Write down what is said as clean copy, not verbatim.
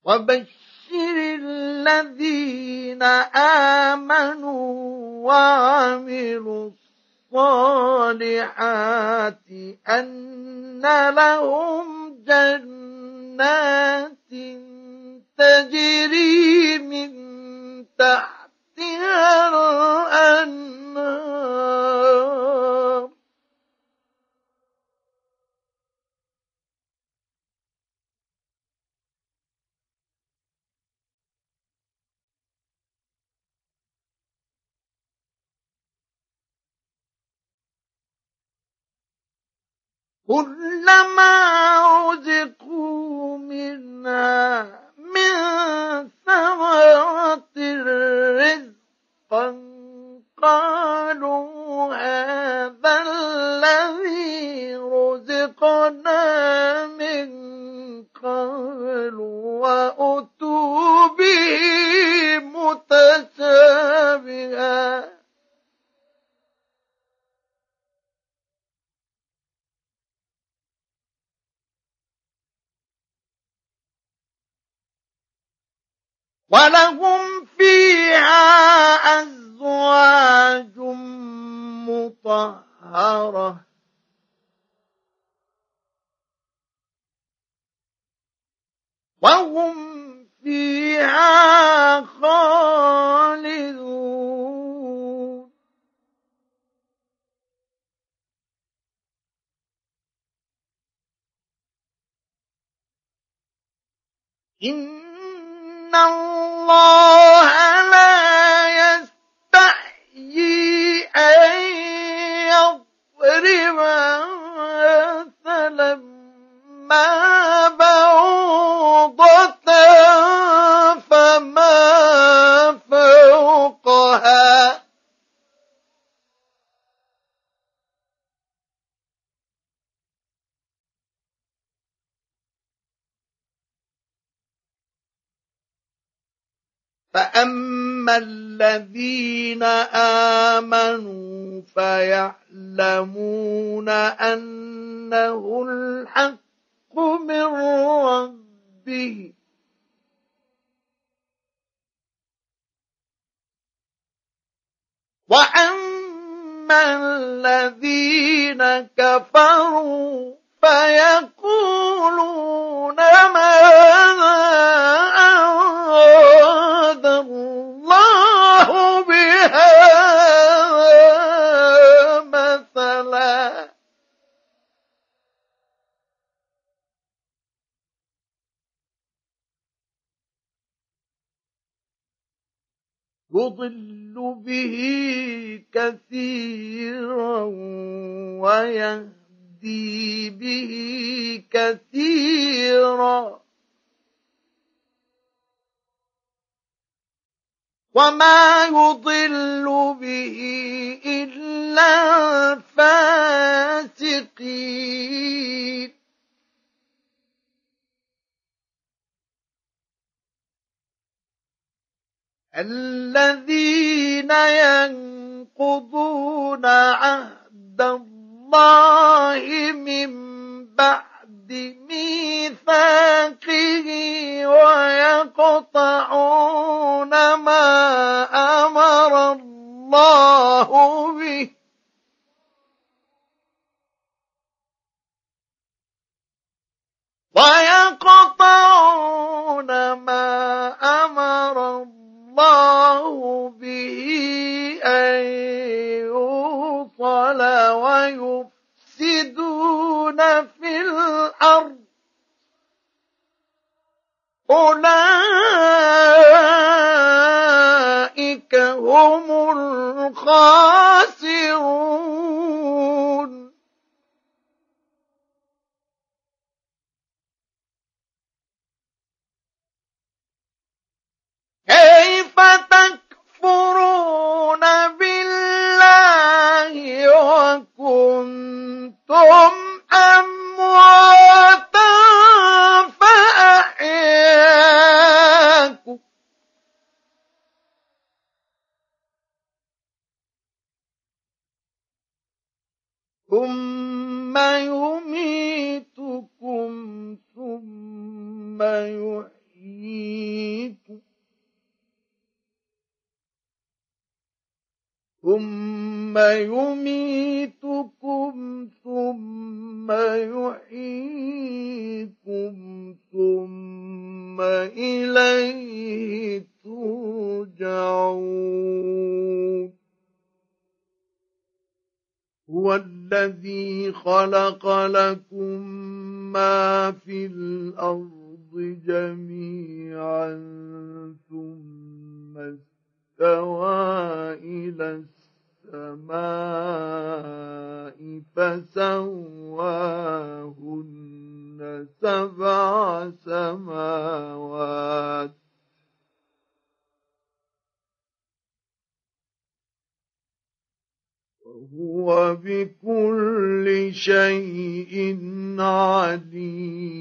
وبشر الذين آمنوا وعملوا الصالحات أن لهم جنات تجري من تحتها الأنهار كلما رزقوا منها من ثمرة رزقا قالوا هذا الذي رزقنا من قبل وأتوا به متشابها ولهم فيها أزواج مطهرة وهم فيها خالدون إن الله لا يستحيي أن يضرب مثلا ما بعوضة فما فوقها فأما الذين آمنوا فيعلمون أنه الحق من ربه وأما الذين كفروا فيقولون ماذا أراد الله بهذا مثلا يضل به كثيرا ويهدي به كثيرا وما يضل به إلا الفاسقين الذين ينقضون عهد الله من بعد ميثاقه ويقطعون ما أمر الله به ويقطعون ما أمر الله به أن يوصل ويفسدون في الأرض أولئك هم الخاسرون كيف تكفرون بالله وكنتم أمواتا فأحياكم ثم يميتكم ثم يحييكم يميتكم ثم يحييكم ثم إليه ترجعون هو الذي خلق لكم ما في الأرض جميعا ثم استوى إلى السماء فسواهن سبع سماوات وهو بكل شيء عليم